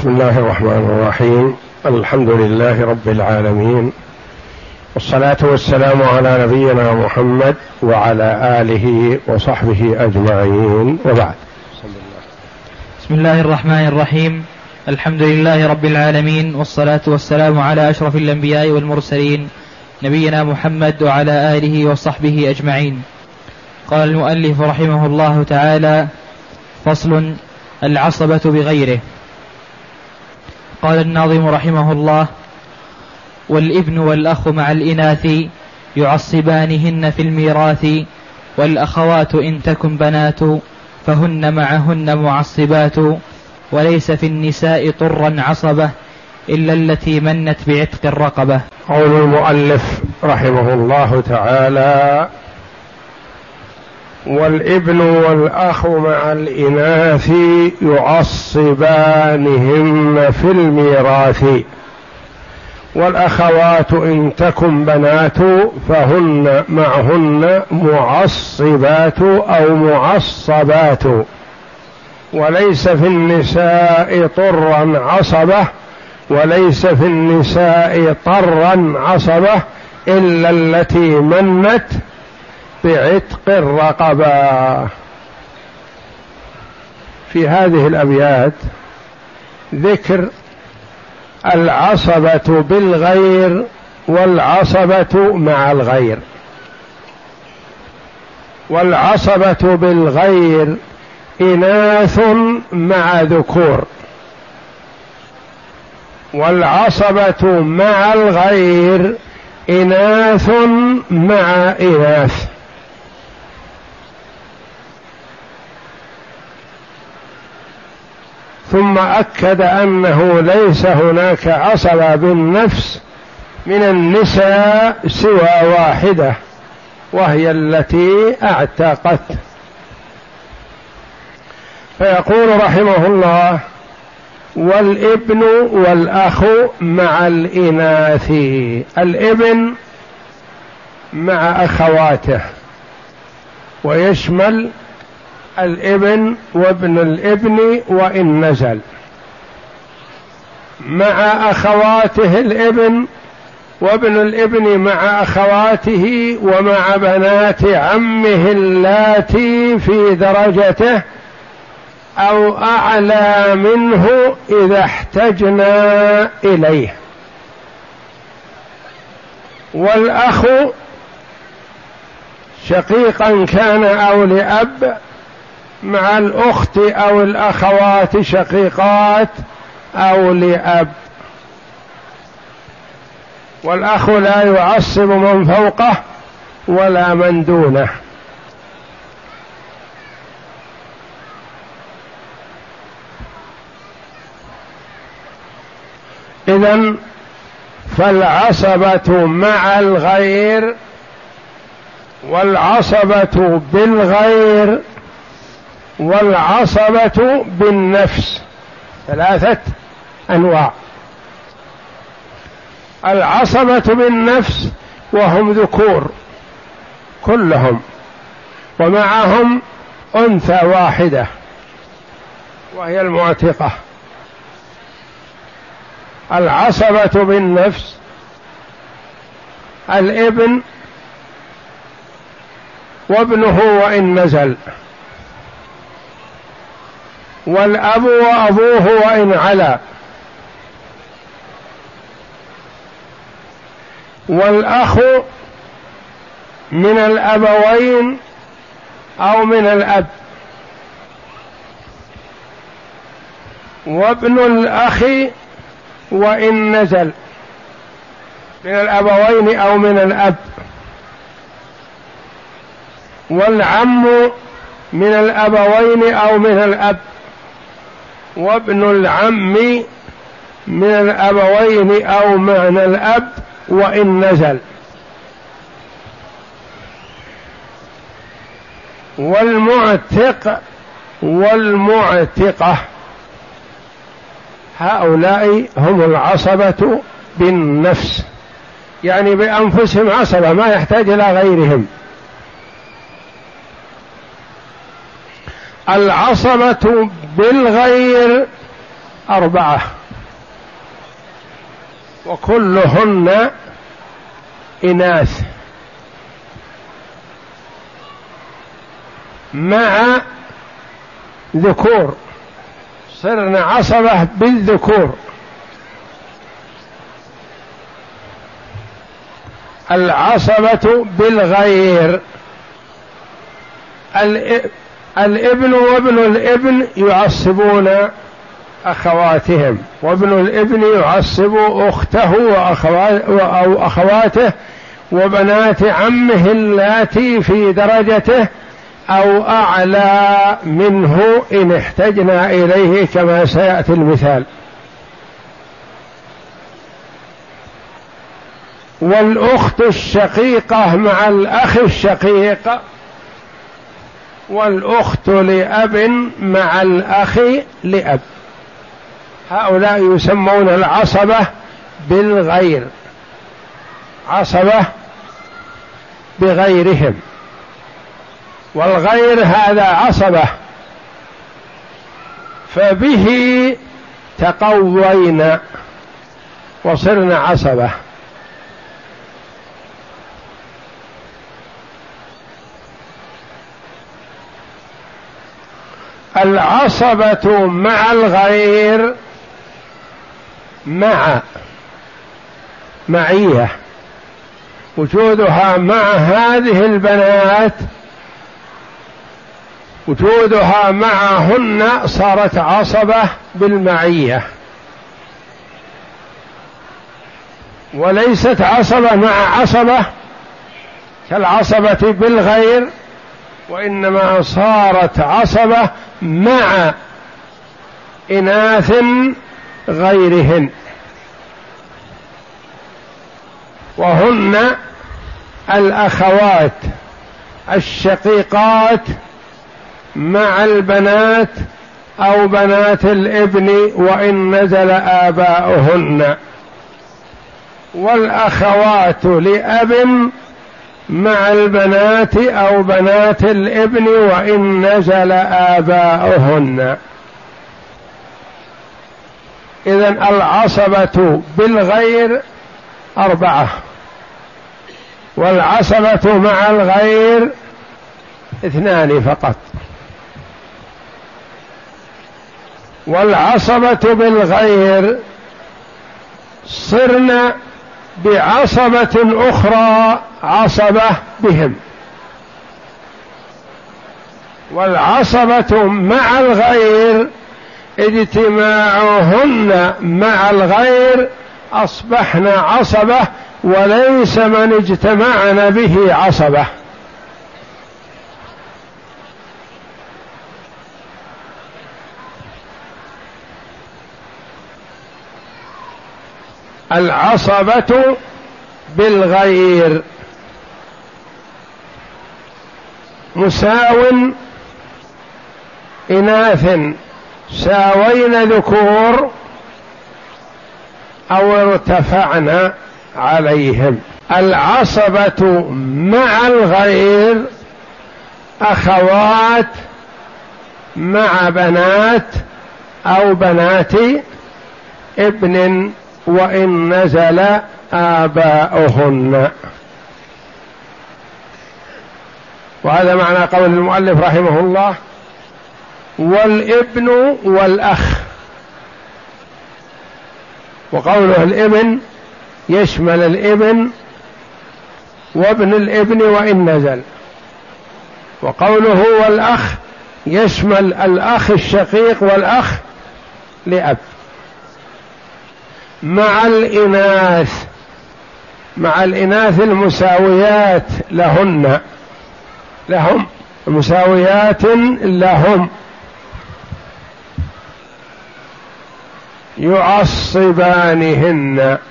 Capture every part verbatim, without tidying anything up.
بسم الله الرحمن الرحيم. الحمد لله رب العالمين، والصلاة والسلام على نبينا محمد وعلى آله وصحبه أجمعين، وبعد. بسم الله الرحمن الرحيم. الحمد لله رب العالمين، والصلاة والسلام على أشرف الأنبياء والمرسلين نبينا محمد وعلى آله وصحبه أجمعين. قال المؤلف رحمه الله تعالى: فصل: العصبة بغيره. قال الناظم رحمه الله: والابن والأخ مع الإناث يعصبانهن في الميراث، والأخوات إن تكن بنات فهن معهن معصبات، وليس في النساء طرا عصبة إلا التي منت بعتق الرقبة. قول المؤلف رحمه الله تعالى: والابن والأخ مع الإناث يعصبانهن في الميراث، والأخوات إن تكن بنات فهن معهن معصبات أو معصبات، وليس في النساء طرا عصبة وليس في النساء طرا عصبة إلا التي منت بعتق الرقبة. في هذه الأبيات ذكر العصبة بالغير والعصبة مع الغير. والعصبة بالغير إناث مع ذكور، والعصبة مع الغير إناث مع إناث. ثم أكد أنه ليس هناك عصبة بالنفس من النساء سوى واحدة، وهي التي اعتقت. فيقول رحمه الله: والابن والأخ مع الإناث. الابن مع أخواته، ويشمل الابن وابن الابن وإن نزل، مع أخواته الابن وابن الابن مع أخواته، ومع بنات عمه اللاتي في درجته أو أعلى منه إذا احتجنا إليه. والأخ شقيقا كان أو لأب مع الأخت أو الأخوات شقيقات أو لأب. والأخ لا يعصب من فوقه ولا من دونه. إذن فالعصبة مع الغير والعصبة بالغير والعصبة بالنفس ثلاثة أنواع. العصبة بالنفس وهم ذكور كلهم، ومعهم أنثى واحدة وهي المعتقة. العصبة بالنفس الابن وابنه وإن نزل، والأب وأبوه وإن علا، والأخ من الأبوين أو من الأب، وابن الأخ وإن نزل من الأبوين أو من الأب، والعم من الأبوين أو من الأب، وابن العم من الأبوين أو من الأب وإن نزل، والمعتق والمعتقة. هؤلاء هم العصبة بالنفس، يعني بأنفسهم عصبة، ما يحتاج إلى غيرهم. العصبة بالغير أربعة وكلهن إناث مع ذكور، صرنا عصبة بالذكور. العصبة بالغير، الابن وابن الابن يعصبون أخواتهم، وابن الابن يعصب أخته أو أخواته وبنات عمه اللاتي في درجته أو أعلى منه إن احتجنا إليه كما سيأتي المثال. والأخت الشقيقة مع الأخ الشقيق، والأخت لأب مع الأخ لأب، هؤلاء يسمون العصبة بالغير، عصبة بغيرهم. والغير هذا عصبة، فبه تقوينا وصرنا عصبة. العصبة مع الغير مع معية، وجودها مع هذه البنات، وجودها معهن صارت عصبة بالمعية، وليست عصبة مع عصبة كالعصبة بالغير، وإنما صارت عصبة مع إناث غيرهن، وهن الأخوات الشقيقات مع البنات أو بنات الابن وإن نزل آباؤهن، والأخوات لأب مع البنات أو بنات الابن وإن نزل آباؤهن. إذن العصبة بالغير أربعة، والعصبة مع الغير اثنان فقط. والعصبة بالغير صرنا بعصبة أخرى عصبة بهم، والعصبة مع الغير اجتماعهن مع الغير أصبحن عصبة، وليس من اجتمعن به عصبة. العصبة بالغير مساو إناث ساوين ذكور أو ارتفعن عليهم. العصبة مع الغير أخوات مع بنات أو بنات ابن وإن نزل آباؤهن. وهذا معنى قول المؤلف رحمه الله: والابن والأخ. وقوله الابن يشمل الابن وابن الابن وإن نزل، وقوله والأخ يشمل الأخ الشقيق والأخ لأب، مع الإناث، مع الإناث المساويات لهن، لهم مساويات لهم، يعصبانهن،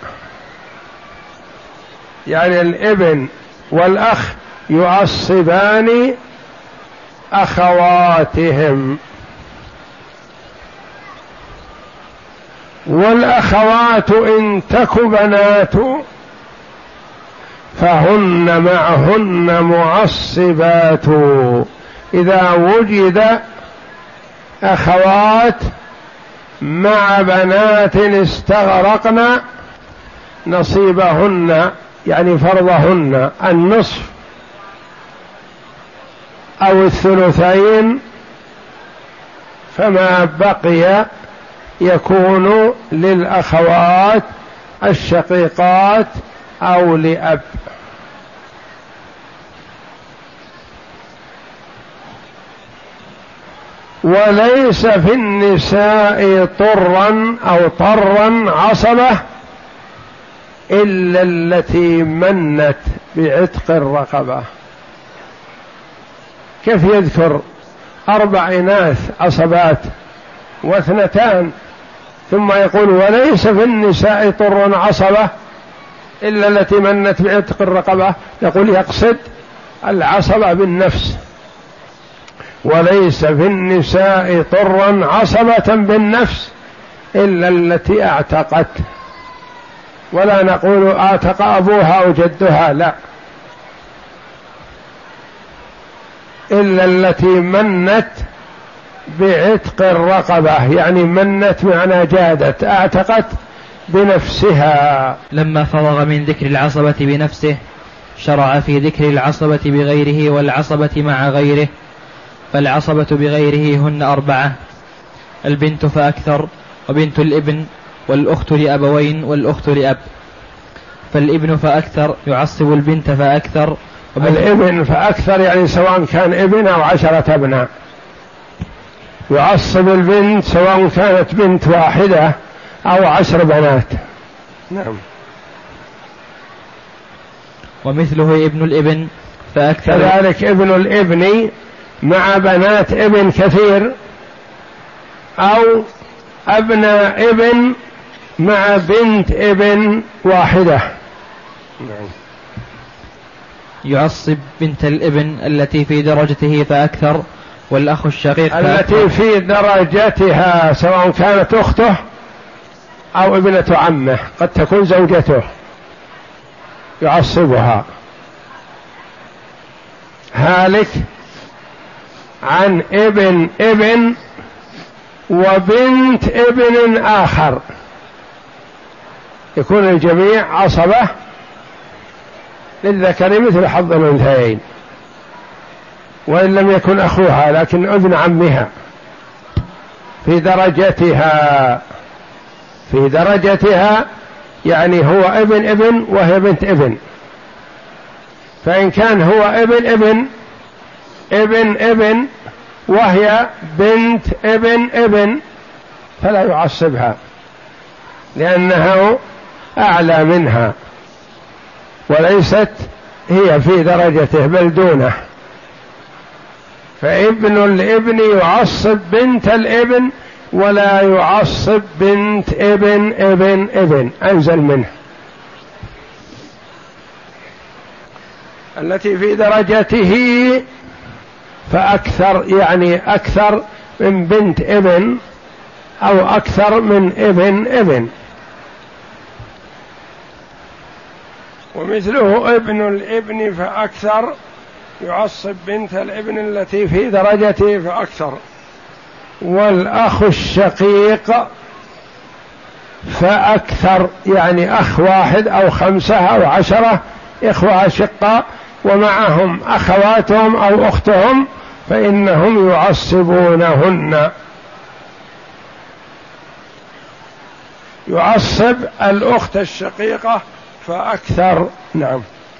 يعني الابن والأخ يعصبان أخواتهم. والأخوات إن تك بنات فهن معهن معصبات. إذا وجد أخوات مع بنات استغرقن نصيبهن يعني فرضهن النصف أو الثلثين، فما بقي يكون للأخوات الشقيقات أو لأب. وليس في النساء طرا أو طرا عصبة إلا التي منت بعتق الرقبة. كيف يذكر أربع إناث عصبات واثنتان ثم يقول وليس في النساء طر عصبة إلا التي منت بعتق الرقبة؟ يقول يقصد العصبة بالنفس. وليس في النساء طرا عصبة بالنفس إلا التي اعتقت، ولا نقول اعتق أبوها أو جدها، لا، إلا التي منت بعتق الرقبة، يعني منت معنى جادت، اعتقت بنفسها. لما فرغ من ذكر العصبة بنفسه شرع في ذكر العصبة بغيره والعصبة مع غيره. فالعصبة بغيره هن أربعة: البنت فأكثر، وبنت الابن، والأخت لأبوين، والأخت لأب. فالابن فأكثر يعصب البنت فأكثر. الابن فأكثر يعني سواء كان ابن أو عشرة أبناء، يعصب البنت سواء كانت بنت واحدة أو عشر بنات. نعم. ومثله ابن الابن فأكثر، كذلك ابن الابن مع بنات ابن كثير، أو أبناء ابن مع بنت ابن واحدة. نعم. يعصب بنت الابن التي في درجته فأكثر، والأخ الشقيق التي في درجتها سواء كانت أخته أو ابنة عمه، قد تكون زوجته يعصبها. هالك عن ابن ابن وبنت ابن آخر، يكون الجميع عصبة للذكر مثل حظ الأنثيين، وإن لم يكن أخوها لكن ابن عمها في درجتها. في درجتها يعني هو ابن ابن وهي بنت ابن، فإن كان هو ابن ابن ابن ابن وهي بنت ابن ابن فلا يعصبها لأنه أعلى منها وليست هي في درجته بل دونه. فابن الابن يعصب بنت الابن ولا يعصب بنت ابن ابن ابن أنزل منه. التي في درجته فأكثر يعني أكثر من بنت ابن أو أكثر من ابن ابن. ومثله ابن الابن فأكثر يعصب بنت الابن التي في درجته فأكثر. والأخ الشقيق فأكثر يعني أخ واحد أو خمسة أو عشرة إخوة أشقاء ومعهم أخواتهم أو أختهم فإنهم يعصبونهن. يعصب الأخت الشقيقة فأكثر. نعم.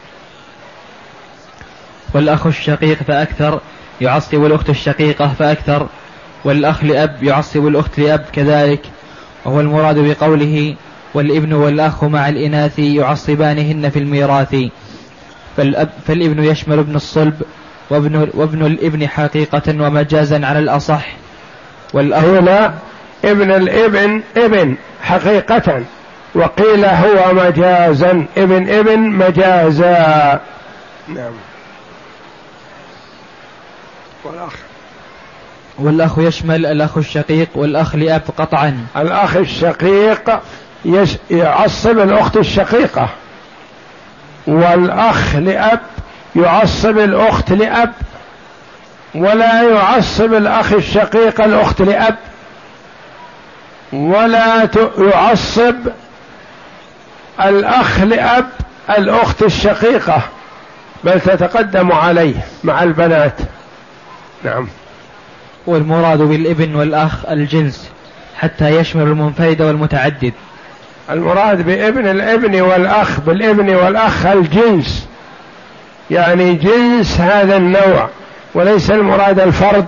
والأخ الشقيق فأكثر يعصب الأخت الشقيقة فأكثر، والأخ لأب يعصب الأخت لأب كذلك. وهو المراد بقوله والابن والأخ مع الإناث يعصبانهن في الميراث. فالأب فالابن يشمل ابن الصلب وابن, وابن الابن حقيقة ومجازا على الأصح. والأخ لا، ابن الابن ابن حقيقة، وقيل هو مجازا ابن ابن مجازا. نعم. والأخ والأخ يشمل الأخ الشقيق والأخ لأب قطعا. الأخ الشقيق يش... يعصب الأخت الشقيقة، والأخ لأب يعصب الأخت لأب، ولا يعصب الأخ الشقيق الأخت لأب، ولا يعصب الأخ لأب الأخت الشقيقة، بل تتقدم عليه مع البنات. نعم. والمراد بالابن والأخ الجنس حتى يشمل المنفرد والمتعدد. المراد بابن الابن والأخ بالابن والأخ الجنس، يعني جنس هذا النوع، وليس المراد الفرد.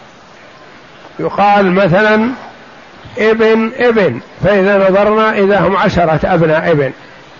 يقال مثلا ابن ابن، فإذا نظرنا إذا هم عشرة أبناء ابن.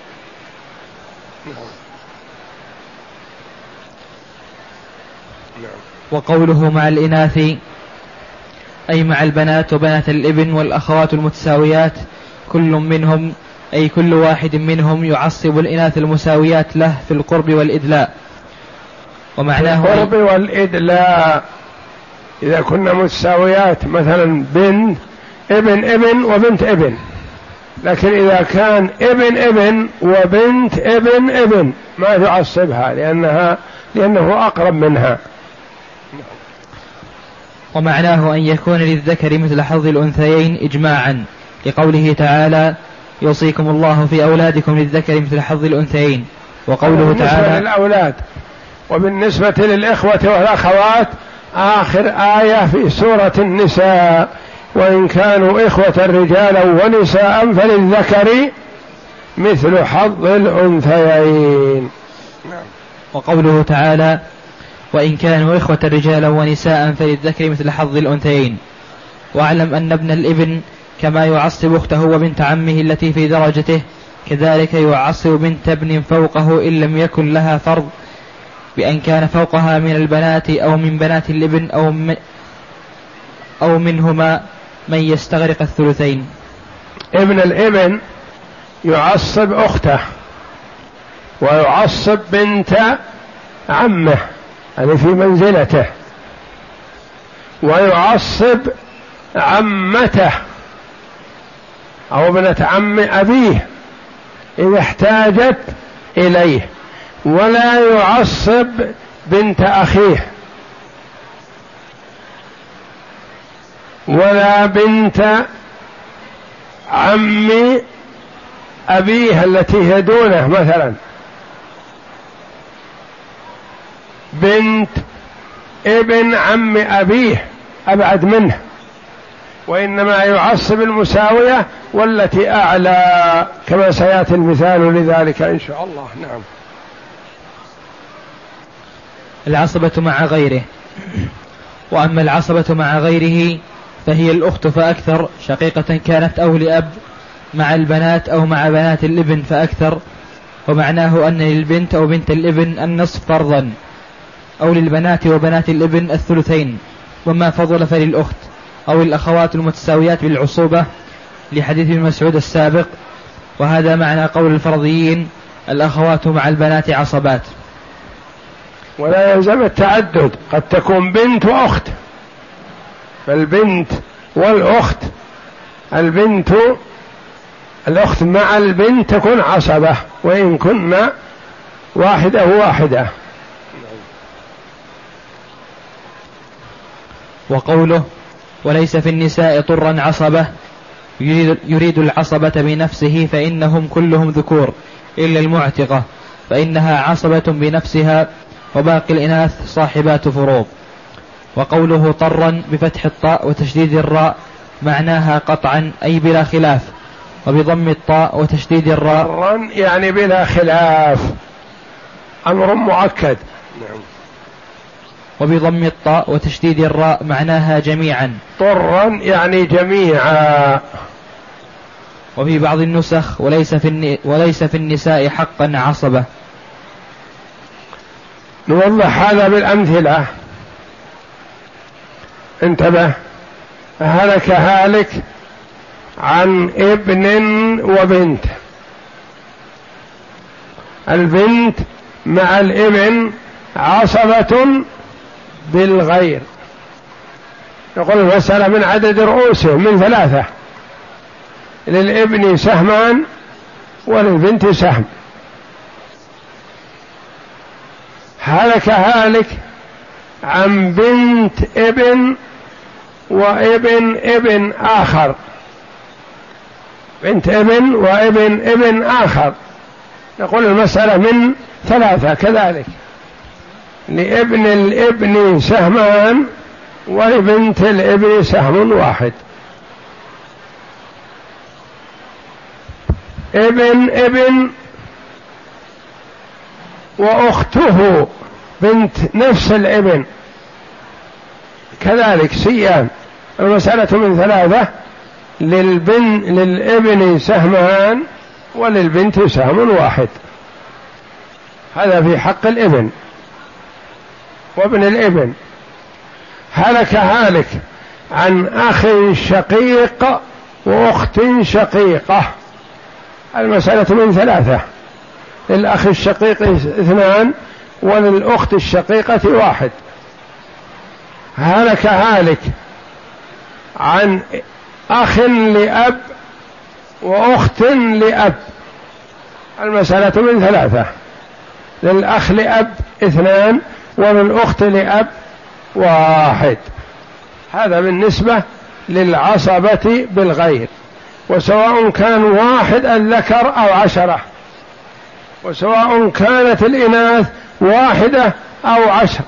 وقوله مع الإناث أي مع البنات وبنات الابن والأخوات المتساويات، كل منهم أي كل واحد منهم يعصب الإناث المساويات له في القرب والإدلاء. ومعناه القرب والإدلاء إذا كنا متساويات، مثلا بنت ابن ابن وبنت ابن، لكن إذا كان ابن ابن وبنت ابن ابن ما تعصبها لأنها لأنه أقرب منها. ومعناه أن يكون للذكر مثل حظ الأنثيين إجماعا، لقوله تعالى يوصيكم الله في أولادكم للذكر مثل حظ الأنثيين. وقوله تعالى للأولاد. وبالنسبة للإخوة والأخوات آخر آية في سورة النساء، وإن كانوا إخوة رجالا ونساء فللذكر مثل حظ الأنثيين. وقوله تعالى وإن كانوا إخوة رجالا ونساء فللذكر مثل حظ الأنثيين. واعلم أن ابن الابن كما يعصب أخته وبنت عمه التي في درجته، كذلك يعصب بنت ابن فوقه إن لم يكن لها فرض، بأن كان فوقها من البنات أو من بنات الابن أو, من أو منهما من يستغرق الثلثين. ابن الابن يعصب أخته ويعصب بنت عمه يعني في منزلته، ويعصب عمته أو ابنة عم أبيه إذا احتاجت إليه، ولا يعصب بنت أخيه ولا بنت عم أبيه التي هي دونه، مثلا بنت ابن عم أبيه أبعد منه، وإنما يعصب المساوية والتي أعلى كما سيأتي المثال لذلك إن شاء الله. نعم. العصبة مع غيره. وأما العصبة مع غيره فهي الأخت فأكثر، شقيقة كانت أو لأب، مع البنات أو مع بنات الابن فأكثر. ومعناه أن للبنت أو بنت الابن النصف فرضا، أو للبنات وبنات الابن الثلثين، وما فضل فللأخت أو الأخوات المتساويات بالعصوبة، لحديث ابن مسعود السابق. وهذا معنى قول الفرضيين الأخوات مع البنات عصبات. ولا يلزم التعدد، قد تكون بنت وأخت، فالبنت والأخت، البنت الأخت مع البنت تكون عصبة وإن كنا واحدة واحدة. وقوله وليس في النساء طرا عصبة يريد, يريد العصبة بنفسه، فإنهم كلهم ذكور إلا المعتقة فإنها عصبة بنفسها، وباقي الإناث صاحبات فروض. وقوله طرا بفتح الطاء وتشديد الراء معناها قطعا أي بلا خلاف، وبضم الطاء وتشديد الراء طرا يعني بلا خلاف، أمر مؤكد. نعم. وبضم الطاء وتشديد الراء معناها جميعا، طرا يعني جميعا. وفي بعض النسخ وليس في, وليس في النساء حقا عصبة. نوضح هذا بالأمثلة. انتبه، هلك هالك عن ابن وبنت، البنت مع الابن عصبة بالغير، يقول المسألة من عدد رؤوسهم من ثلاثة، للابن سهمان وللبنت سهم. هلك هالك عن بنت ابن وابن ابن آخر، بنت ابن وابن ابن آخر، نقول المسألة من ثلاثة كذلك، لابن الابن سهمان ولبنت الابن سهم واحد. ابن ابن وأخته بنت نفس الابن كذلك سيان، المسألة من ثلاثة، للبن للابن سهمان وللبنت سهم واحد. هذا في حق الابن وابن الابن. هلك هالك عن أخ شقيق وأخت شقيقة، المسألة من ثلاثة، للأخ الشقيق اثنان وللأخت الشقيقة واحد. هلك هالك عن أخ لأب وأخت لأب، المسألة من ثلاثة، للأخ لأب اثنان وللأخت لأب واحد. هذا بالنسبة للعصبة بالغير، وسواء كان واحد الذكر أو عشرة، وسواء كانت الإناث واحدة أو عشر،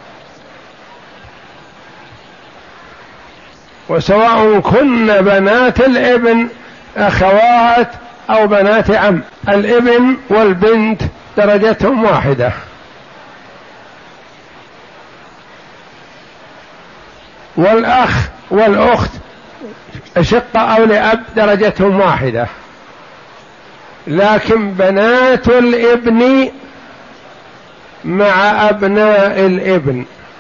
وسواء كن بنات الابن أخوات أو بنات عم، الابن والبنت درجتهم واحدة. والأخ والأخت أشقة أو لأب درجتهم واحدة، لكن بنات الابن مع أبناء الابن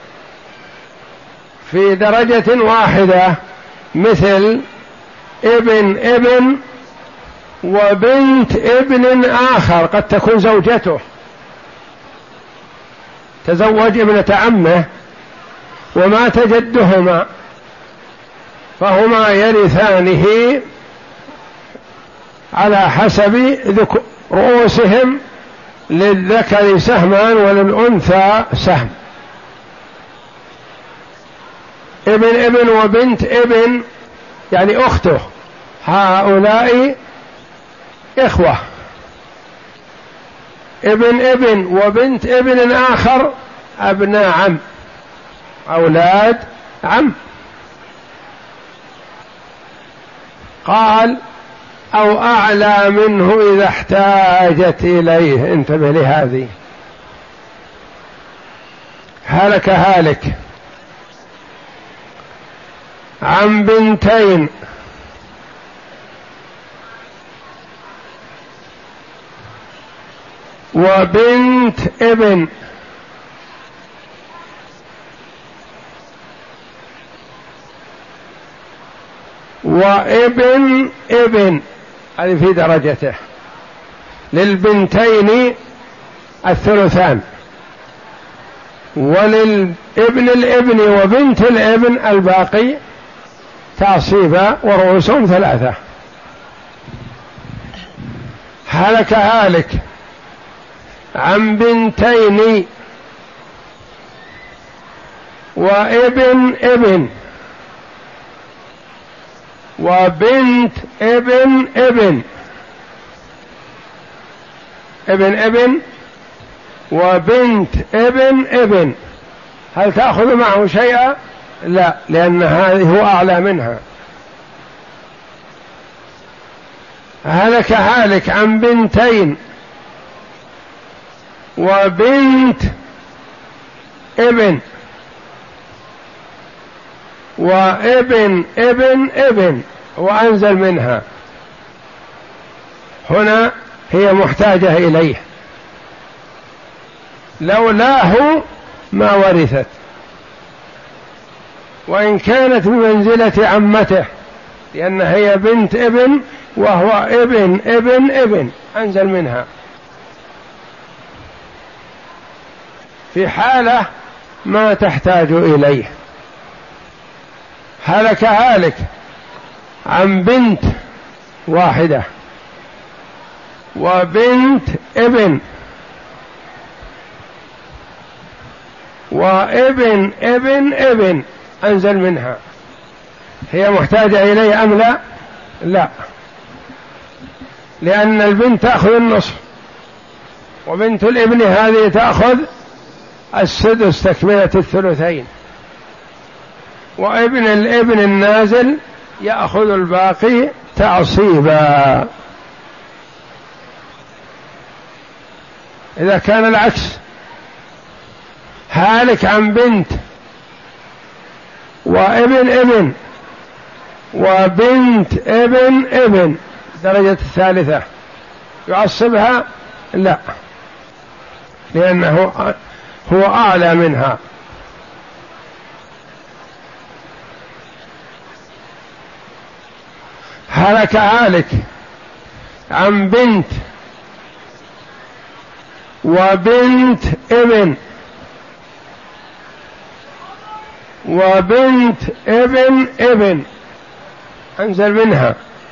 في درجة واحدة، مثل ابن ابن وبنت ابن آخر، قد تكون زوجته تزوج ابنة عمه ومات جدهما، فهما يرثانه على حسب رؤوسهم، للذكر سهمان وللأنثى سهم. ابن ابن وبنت ابن يعني أخته، هؤلاء إخوة. ابن ابن وبنت ابن آخر أبناء عم، أولاد عم. قال أو أعلى منه إذا احتاجت إليه، انتبه لهذه. هلك هالك عن بنتين وبنت ابن وابن ابن، هذه في درجته. للبنتين الثلثان، وللابن الابن وبنت الابن الباقي تعصيبا، ورؤوسهم ثلاثة. هلك هالك عن بنتين وابن ابن وبنت ابن ابن، ابن ابن وبنت ابن ابن، هل تأخذ معه شيئا؟ لا، لأن هذه هو أعلى منها. هلك هالك عن بنتين وبنت ابن وابن ابن ابن وأنزل منها، هنا هي محتاجة إليه، لولاه ما ورثت، وإن كانت بمنزلة عمته، لأن هي بنت ابن وهو ابن ابن ابن، أنزل منها في حالة ما تحتاج إليه. هلك هالك عن بنت واحدة وبنت ابن وابن ابن ابن، أنزل منها، هي محتاجة إليه أم لا؟ لا، لأن البنت تأخذ النصف، وبنت الابن هذه تأخذ السدس تكملة الثلثين، وابن الابن النازل يأخذ الباقي تعصيبا. إذا كان العكس، هالك عن بنت وابن ابن وبنت ابن ابن درجة الثالثة، يعصبها؟ لا، لأنه هو أعلى منها. هلك هالك عن بنت وبنت ابن وبنت ابن ابن أنزل منها،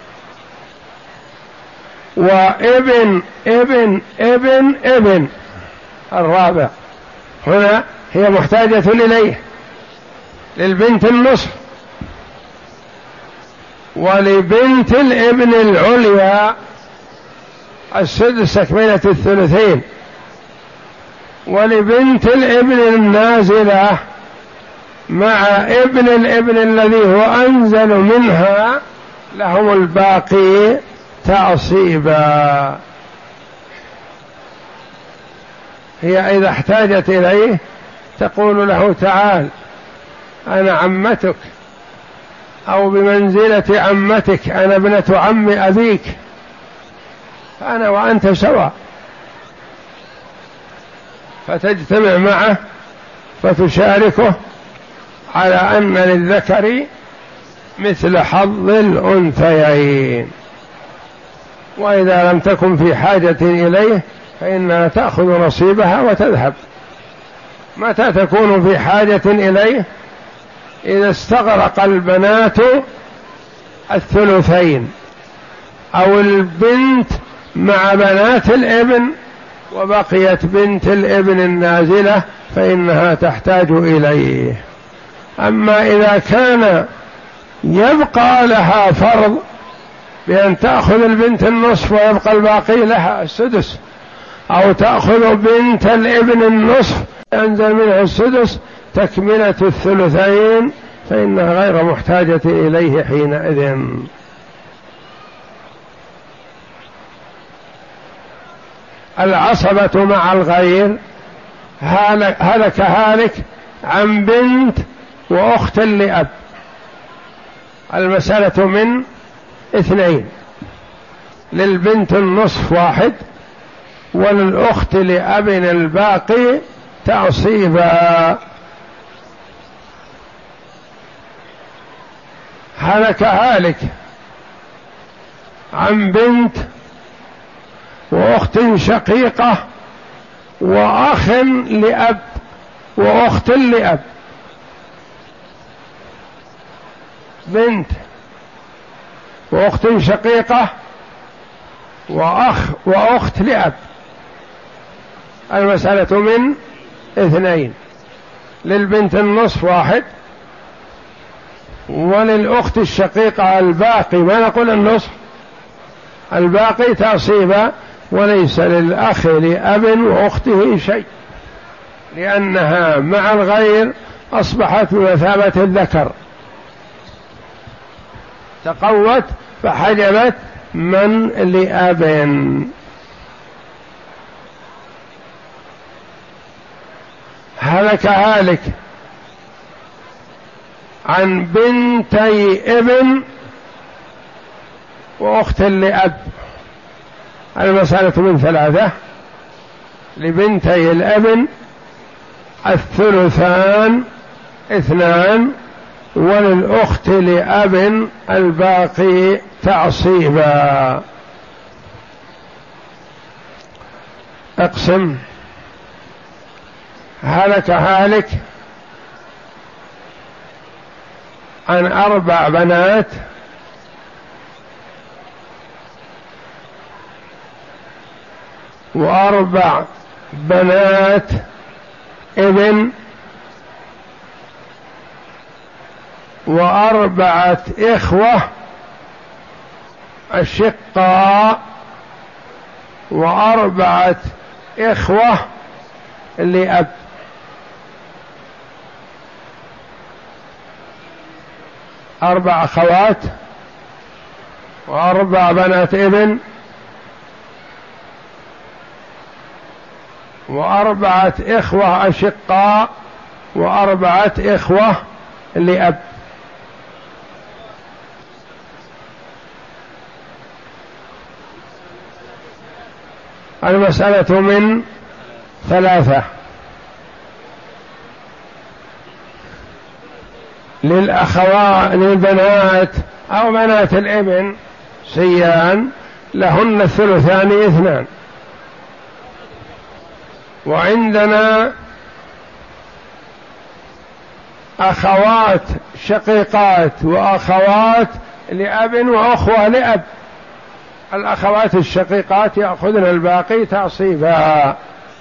وابن ابن ابن ابن الرابع، هنا هي محتاجة إليه، للبنت النصف، ولبنت الابن العليا السدس تكملة الثلثين، ولبنت الابن النازلة مع ابن الابن الذي هو أنزل منها لهم الباقي تعصيبا. هي إذا احتاجت إليه تقول له تعال أنا عمتك، أو بمنزلة عمتك، أنا ابنة عم أبيك، أنا وأنت سوا، فتجتمع معه فتشاركه على أن للذكر مثل حظ الأنثيين. وإذا لم تكن في حاجة إليه فإنها تأخذ نصيبها وتذهب. متى تكون في حاجة إليه؟ إذا استغرق البنات الثلثين، أو البنت مع بنات الابن وبقيت بنت الابن النازلة فإنها تحتاج إليه. أما إذا كان يبقى لها فرض بأن تأخذ البنت النصف ويبقى الباقي لها السدس، أو تأخذ بنت الابن النصف ينزل منه السدس تكملة الثلثين، فإنها غير محتاجة إليه حينئذ. العصبة مع الغير، هلك هالك عن بنت وأخت لأب، المسألة من اثنين، للبنت النصف واحد، وللأخت لأب الباقي تعصيبا. هلك هالك عن بنت وأخت شقيقة وأخ لأب وأخت لأب، بنت وأخت شقيقة وأخ وأخت لأب، المسألة من اثنين، للبنت النصف واحد، وللأخت الشقيقة الباقي، ما نقول النصف، الباقي تعصيبا، وليس للأخ لأب وأخته شيء، لأنها مع الغير أصبحت بمثابة الذكر، تقوت فحجبت من لأب. هلك هالك عن بنتي ابن وأخت لأب، المسألة من ثلاثة، لبنتي الابن الثلثان اثنان، وللأخت لأب الباقي تعصيبا. اقسم. هلك هالك عن أربع بنات وأربع بنات ابن وأربعة إخوة الشقاء وأربعة إخوة لأب. أربع أخوات وأربع بنات ابن وأربعة إخوة أشقاء وأربعة إخوة لأب. المسألة من ثلاثة. للأخوات للبنات أو بنات الابن سيان لهن الثلثان اثنان. وعندنا أخوات شقيقات وأخوات لأب وأخوة لأب. الأخوات الشقيقات يأخذن الباقي تعصيبا.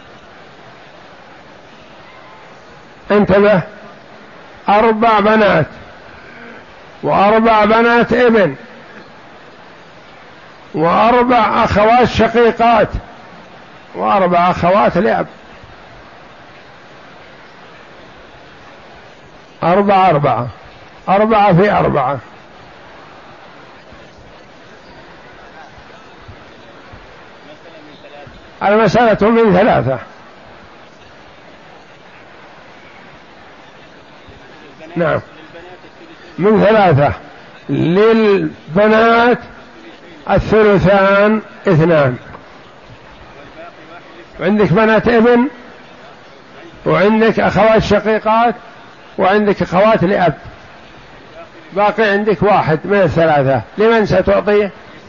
انتبه، أربع بنات وأربع بنات ابن وأربع أخوات شقيقات وأربع أخوات لأب. أربعة أربعة أربعة في أربعة. المسألة من ثلاثة. نعم من ثلاثة. للبنات الثلثان اثنان. عندك بنات ابن وعندك أخوات شقيقات وعندك أخوات لأب، باقي عندك واحد من الثلاثة. لمن ستعطيه؟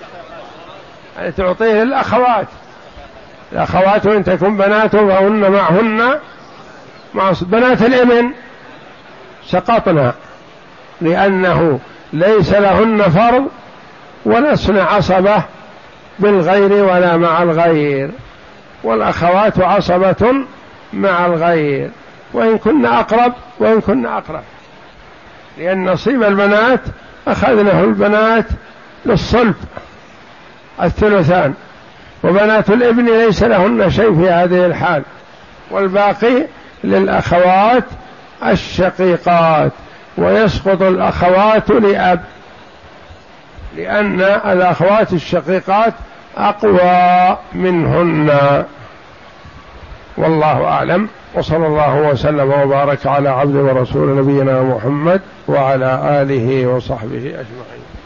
تعطيه للأخوات. الأخوات وإن تكن بناته فهن معهن مع بنات الابن سقطنا لأنه ليس لهن فرض ولسن عصبة بالغير ولا مع الغير، والأخوات عصبة مع الغير وإن كن أقرب وإن كن أقرب، لأن نصيب البنات أخذناه البنات للصلب الثلثان، وبنات الابن ليس لهن شيء في هذه الحال، والباقي للأخوات الشقيقات، ويسقط الأخوات لأب لأن الأخوات الشقيقات أقوى منهن. والله أعلم، وصلى الله وسلم وبارك على عبد ورسول نبينا محمد وعلى آله وصحبه أجمعين.